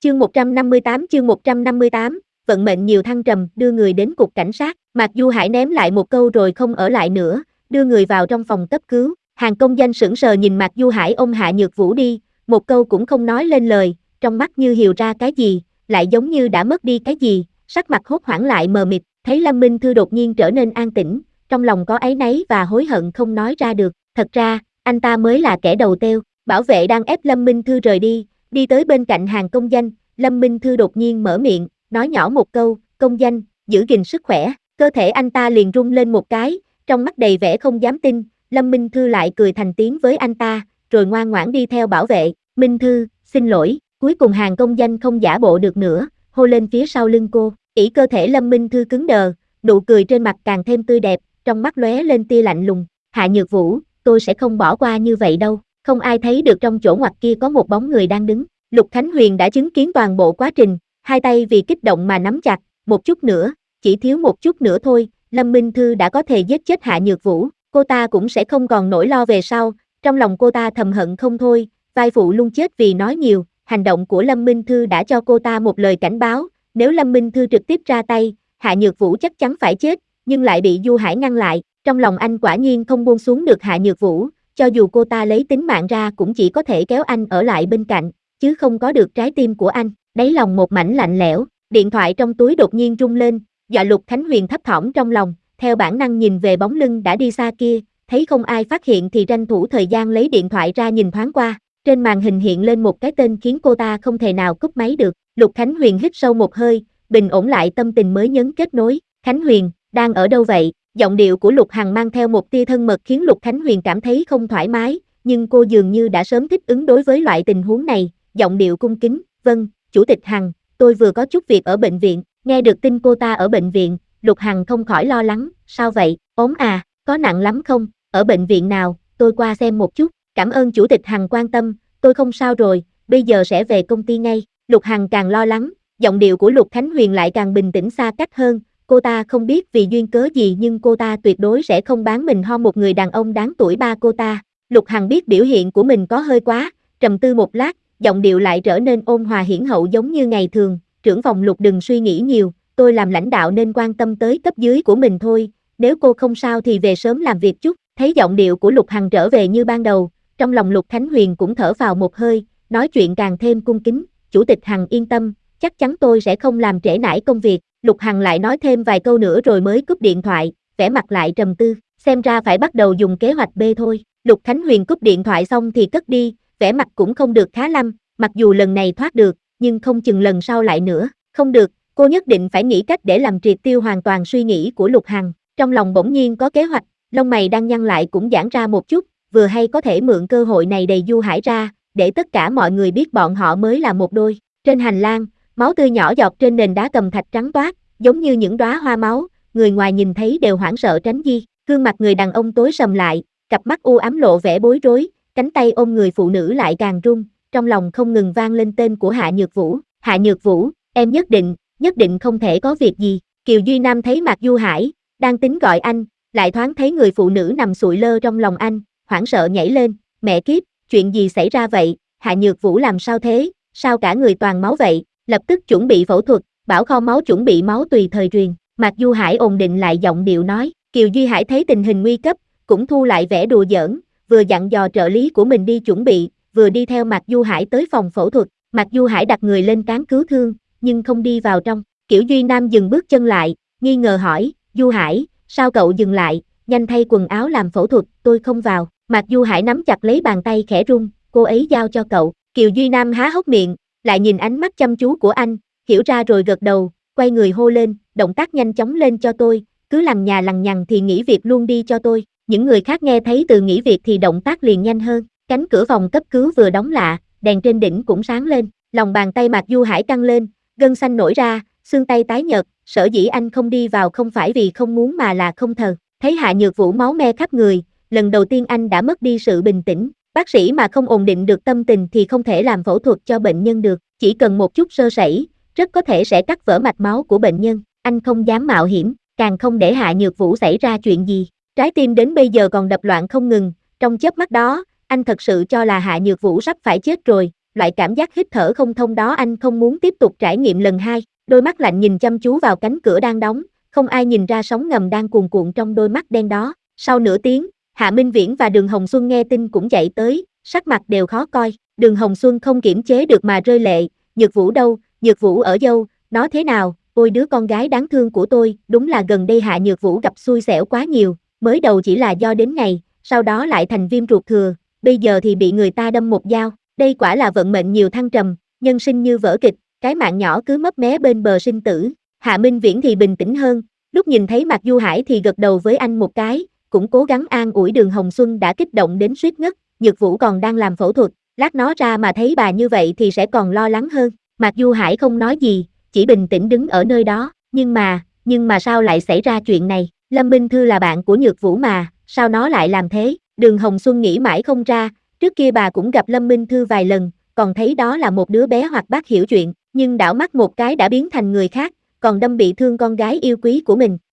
Chương 158, vận mệnh nhiều thăng trầm, đưa người đến cục cảnh sát. Mạc Du Hải ném lại một câu rồi không ở lại nữa, đưa người vào trong phòng cấp cứu. Hàng công danh sững sờ nhìn Mạc Du Hải ôm Hạ Nhược Vũ đi, một câu cũng không nói lên lời, trong mắt như hiều ra cái gì, lại giống như đã mất đi cái gì, sắc mặt hốt hoảng lại mờ mịt. Thấy Lâm Minh Thư đột nhiên trở nên an tĩnh, trong lòng có áy náy và hối hận không nói ra được. Thật ra, anh ta mới là kẻ đầu têu. Bảo vệ đang ép Lâm Minh Thư rời đi, đi tới bên cạnh Hàng công danh. Lâm Minh Thư đột nhiên mở miệng, nói nhỏ một câu, công danh, giữ gìn sức khỏe. Cơ thể anh ta liền rung lên một cái, trong mắt đầy vẻ không dám tin. Lâm Minh Thư lại cười thành tiếng với anh ta, rồi ngoan ngoãn đi theo bảo vệ. Minh Thư, xin lỗi. Cuối cùng Hàng công danh không giả bộ được nữa, hô lên phía sau lưng cô. Ỷ cơ thể Lâm Minh Thư cứng đờ, nụ cười trên mặt càng thêm tươi đẹp, trong mắt lóe lên tia lạnh lùng. Hạ Nhược Vũ, tôi sẽ không bỏ qua như vậy đâu. Không ai thấy được trong chỗ ngoặt kia có một bóng người đang đứng. Lục Khánh Huyền đã chứng kiến toàn bộ quá trình, hai tay vì kích động mà nắm chặt, một chút nữa, chỉ thiếu một chút nữa thôi, Lâm Minh Thư đã có thể giết chết Hạ Nhược Vũ, cô ta cũng sẽ không còn nỗi lo về sau. Trong lòng cô ta thầm hận không thôi, vai phụ luôn chết vì nói nhiều. Hành động của Lâm Minh Thư đã cho cô ta một lời cảnh báo, nếu Lâm Minh Thư trực tiếp ra tay, Hạ Nhược Vũ chắc chắn phải chết, nhưng lại bị Du Hải ngăn lại. Trong lòng anh quả nhiên không buông xuống được Hạ Nhược Vũ, cho dù cô ta lấy tính mạng ra cũng chỉ có thể kéo anh ở lại bên cạnh, chứ không có được trái tim của anh. Đáy lòng một mảnh lạnh lẽo, điện thoại trong túi đột nhiên rung lên, dọa Lục Khánh Huyền thấp thỏm trong lòng, theo bản năng nhìn về bóng lưng đã đi xa kia, thấy không ai phát hiện thì tranh thủ thời gian lấy điện thoại ra nhìn thoáng qua. Trên màn hình hiện lên một cái tên khiến cô ta không thể nào cúp máy được. Lục Khánh Huyền hít sâu một hơi, bình ổn lại tâm tình mới nhấn kết nối. Khánh Huyền, đang ở đâu vậy? Giọng điệu của Lục Hằng mang theo một tia thân mật khiến Lục Khánh Huyền cảm thấy không thoải mái, nhưng cô dường như đã sớm thích ứng đối với loại tình huống này, giọng điệu cung kính, vâng, Chủ tịch Hằng, tôi vừa có chút việc ở bệnh viện. Nghe được tin cô ta ở bệnh viện, Lục Hằng không khỏi lo lắng, sao vậy, ốm à, có nặng lắm không, ở bệnh viện nào, tôi qua xem một chút. Cảm ơn Chủ tịch Hằng quan tâm, tôi không sao rồi, bây giờ sẽ về công ty ngay. Lục Hằng càng lo lắng, giọng điệu của Lục Khánh Huyền lại càng bình tĩnh xa cách hơn. Cô ta không biết vì duyên cớ gì nhưng cô ta tuyệt đối sẽ không bán mình ho một người đàn ông đáng tuổi ba cô ta. Lục Hằng biết biểu hiện của mình có hơi quá, trầm tư một lát, giọng điệu lại trở nên ôn hòa hiển hậu giống như ngày thường. Trưởng phòng Lục đừng suy nghĩ nhiều, tôi làm lãnh đạo nên quan tâm tới cấp dưới của mình thôi, nếu cô không sao thì về sớm làm việc chút. Thấy giọng điệu của Lục Hằng trở về như ban đầu, trong lòng Lục Khánh Huyền cũng thở phào một hơi, nói chuyện càng thêm cung kính, Chủ tịch Hằng yên tâm, chắc chắn tôi sẽ không làm trễ nải công việc. Lục Hằng lại nói thêm vài câu nữa rồi mới cúp điện thoại, vẻ mặt lại trầm tư, xem ra phải bắt đầu dùng kế hoạch B thôi. Lục Khánh Huyền cúp điện thoại xong thì cất đi, vẻ mặt cũng không được khá lắm, mặc dù lần này thoát được, nhưng không chừng lần sau lại nữa. Không được, cô nhất định phải nghĩ cách để làm triệt tiêu hoàn toàn suy nghĩ của Lục Hằng. Trong lòng bỗng nhiên có kế hoạch, lông mày đang nhăn lại cũng giãn ra một chút, vừa hay có thể mượn cơ hội này đầy Du Hải ra, để tất cả mọi người biết bọn họ mới là một đôi. Trên hành lang, máu tươi nhỏ giọt trên nền đá cẩm thạch trắng toát, giống như những đóa hoa máu, người ngoài nhìn thấy đều hoảng sợ tránh di. Gương mặt người đàn ông tối sầm lại, cặp mắt u ám lộ vẻ bối rối, cánh tay ôm người phụ nữ lại càng run, trong lòng không ngừng vang lên tên của Hạ Nhược Vũ. Hạ Nhược Vũ, em nhất định không thể có việc gì. Kiều Duy Nam thấy Mạc Du Hải, đang tính gọi anh, lại thoáng thấy người phụ nữ nằm sụi lơ trong lòng anh, hoảng sợ nhảy lên, mẹ kiếp, chuyện gì xảy ra vậy, Hạ Nhược Vũ làm sao thế, sao cả người toàn máu vậy, lập tức chuẩn bị phẫu thuật, bảo kho máu chuẩn bị máu tùy thời truyền. Mạc Du Hải ổn định lại giọng điệu nói. Kiều Duy Hải thấy tình hình nguy cấp, cũng thu lại vẻ đùa giỡn, vừa dặn dò trợ lý của mình đi chuẩn bị, vừa đi theo Mạc Du Hải tới phòng phẫu thuật. Mạc Du Hải đặt người lên cán cứu thương, nhưng không đi vào trong. Kiều Duy Nam dừng bước chân lại, nghi ngờ hỏi, Du Hải, sao cậu dừng lại, nhanh thay quần áo làm phẫu thuật, tôi không vào. Mạc Du Hải nắm chặt lấy bàn tay khẽ run, cô ấy giao cho cậu. Kiều Duy Nam há hốc miệng, lại nhìn ánh mắt chăm chú của anh, hiểu ra rồi gật đầu, quay người hô lên, động tác nhanh chóng lên cho tôi, cứ lằng nhà lằng nhằng thì nghỉ việc luôn đi cho tôi. Những người khác nghe thấy từ nghỉ việc thì động tác liền nhanh hơn. Cánh cửa phòng cấp cứu vừa đóng lạ, đèn trên đỉnh cũng sáng lên, lòng bàn tay Mạc Du Hải căng lên, gân xanh nổi ra, xương tay tái nhợt, sở dĩ anh không đi vào không phải vì không muốn mà là không thờ. Thấy Hạ Nhược Vũ máu me khắp người, lần đầu tiên anh đã mất đi sự bình tĩnh. Bác sĩ mà không ổn định được tâm tình thì không thể làm phẫu thuật cho bệnh nhân được, chỉ cần một chút sơ sẩy, rất có thể sẽ cắt vỡ mạch máu của bệnh nhân. Anh không dám mạo hiểm, càng không để Hạ Nhược Vũ xảy ra chuyện gì. Trái tim đến bây giờ còn đập loạn không ngừng, trong chớp mắt đó, anh thật sự cho là Hạ Nhược Vũ sắp phải chết rồi, loại cảm giác hít thở không thông đó anh không muốn tiếp tục trải nghiệm lần hai. Đôi mắt lạnh nhìn chăm chú vào cánh cửa đang đóng, không ai nhìn ra sóng ngầm đang cuồn cuộn trong đôi mắt đen đó. Sau nửa tiếng, Hạ Minh Viễn và Đường Hồng Xuân nghe tin cũng chạy tới, sắc mặt đều khó coi. Đường Hồng Xuân không kiểm chế được mà rơi lệ. Nhược Vũ đâu, Nhược Vũ ở đâu, nó thế nào, ôi đứa con gái đáng thương của tôi, đúng là gần đây Hạ Nhược Vũ gặp xui xẻo quá nhiều, mới đầu chỉ là do đến ngày, sau đó lại thành viêm ruột thừa, bây giờ thì bị người ta đâm một dao, đây quả là vận mệnh nhiều thăng trầm, nhân sinh như vở kịch, cái mạng nhỏ cứ mấp mé bên bờ sinh tử. Hạ Minh Viễn thì bình tĩnh hơn, lúc nhìn thấy Mạc Du Hải thì gật đầu với anh một cái, cũng cố gắng an ủi. Đường Hồng Xuân đã kích động đến suýt ngất, Nhược Vũ còn đang làm phẫu thuật, lát nó ra mà thấy bà như vậy thì sẽ còn lo lắng hơn. Mạc Du Hải không nói gì, chỉ bình tĩnh đứng ở nơi đó, nhưng mà sao lại xảy ra chuyện này, Lâm Minh Thư là bạn của Nhược Vũ mà, sao nó lại làm thế, Đường Hồng Xuân nghĩ mãi không ra, trước kia bà cũng gặp Lâm Minh Thư vài lần, còn thấy đó là một đứa bé hoạt bát hiểu chuyện, nhưng đảo mắt một cái đã biến thành người khác, còn đâm bị thương con gái yêu quý của mình.